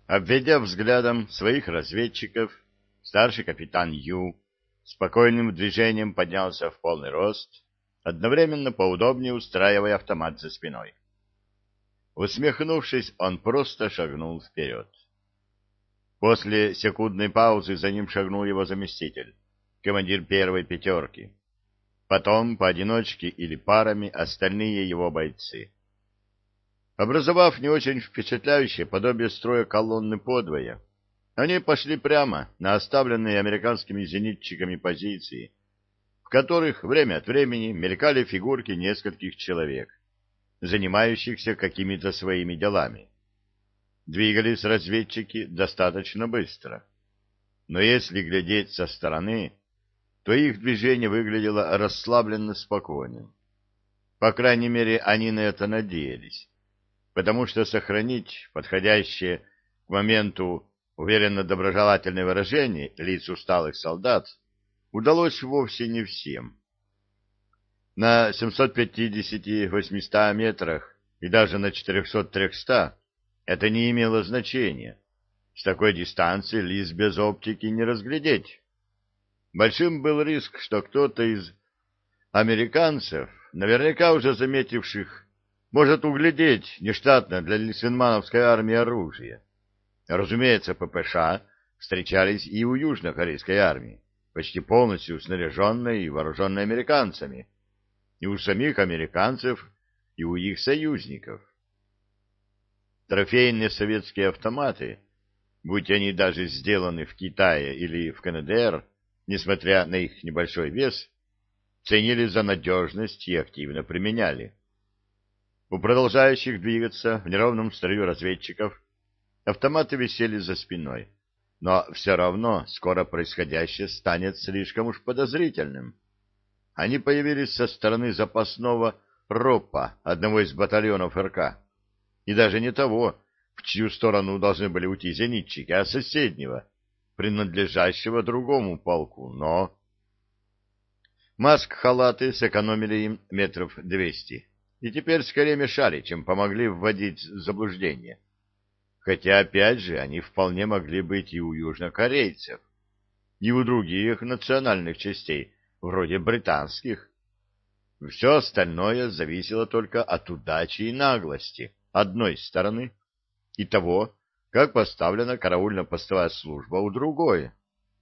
Обведя взглядом своих разведчиков, старший капитан Ю спокойным движением поднялся в полный рост, одновременно поудобнее устраивая автомат за спиной. Усмехнувшись, он просто шагнул вперед. После секундной паузы за ним шагнул его заместитель, командир первой пятерки. Потом, поодиночке или парами, остальные его бойцы. Образовав не очень впечатляющее подобие строя колонны подвое, они пошли прямо на оставленные американскими зенитчиками позиции, в которых время от времени мелькали фигурки нескольких человек, занимающихся какими-то своими делами. Двигались разведчики достаточно быстро. Но если глядеть со стороны, то их движение выглядело расслабленно спокойным. По крайней мере, они на это надеялись, потому что сохранить подходящее к моменту уверенно-доброжелательное выражение лиц усталых солдат удалось вовсе не всем. На 750-800 метрах и даже на 400-300 это не имело значения. С такой дистанции лиц без оптики не разглядеть. Большим был риск, что кто-то из американцев, наверняка уже заметивших, может углядеть нештатное для лисенмановской армии оружие. Разумеется, ППШ встречались и у южнокорейской армии, почти полностью снаряженной и вооруженной американцами, и у самих американцев, и у их союзников. Трофейные советские автоматы, будь они даже сделаны в Китае или в КНДР, несмотря на их небольшой вес, ценили за надежность и активно применяли. У продолжающих двигаться в неровном строю разведчиков автоматы висели за спиной, но все равно скоро происходящее станет слишком уж подозрительным. Они появились со стороны запасного РОПа, одного из батальонов РК, и даже не того, в чью сторону должны были уйти зенитчики, а соседнего, принадлежащего другому полку, но... Маск-халаты сэкономили им метров 200, и теперь скорее мешали, чем помогли вводить в заблуждение. Хотя, опять же, они вполне могли быть и у южнокорейцев, и у других национальных частей, вроде британских. Все остальное зависело только от удачи и наглости одной стороны и того, как поставлена караульно-постовая служба у другой.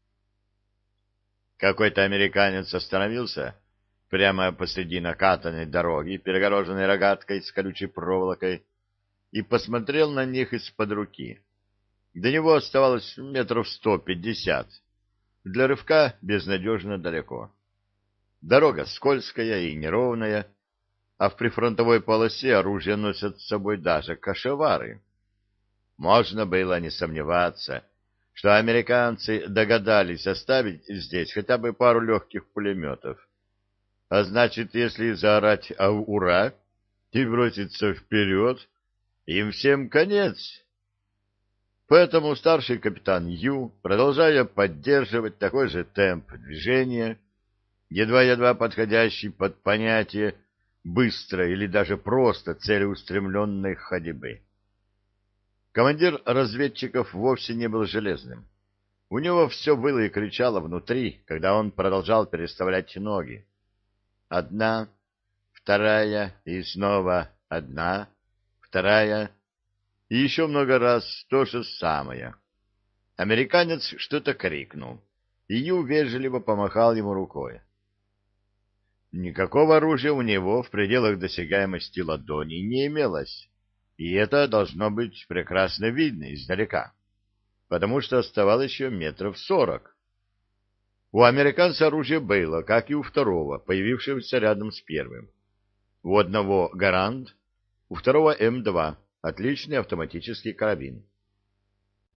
Какой-то американец остановился прямо посреди накатанной дороги, перегороженной рогаткой с колючей проволокой, и посмотрел на них из-под руки. До него оставалось метров 150. Для рывка безнадежно далеко. Дорога скользкая и неровная, а в прифронтовой полосе оружие носят с собой даже кашевары. Можно было не сомневаться, что американцы догадались оставить здесь хотя бы пару легких пулеметов. А значит, если заорать «Ура!» и броситься вперед, им всем конец. Поэтому старший капитан Ю, продолжая поддерживать такой же темп движения, едва-едва подходящий под понятие быстрой или даже просто целеустремленной ходьбы. Командир разведчиков вовсе не был железным. У него все было и кричало внутри, когда он продолжал переставлять ноги. Одна, вторая и снова одна, вторая и еще много раз то же самое. Американец что-то крикнул, и Ю вежливо помахал ему рукой. Никакого оружия у него в пределах досягаемости ладони не имелось, и это должно быть прекрасно видно издалека, потому что оставалось еще метров 40. У американца оружие было, как и у второго, появившегося рядом с первым. У одного «Гарант», у второго М2, отличный автоматический карабин.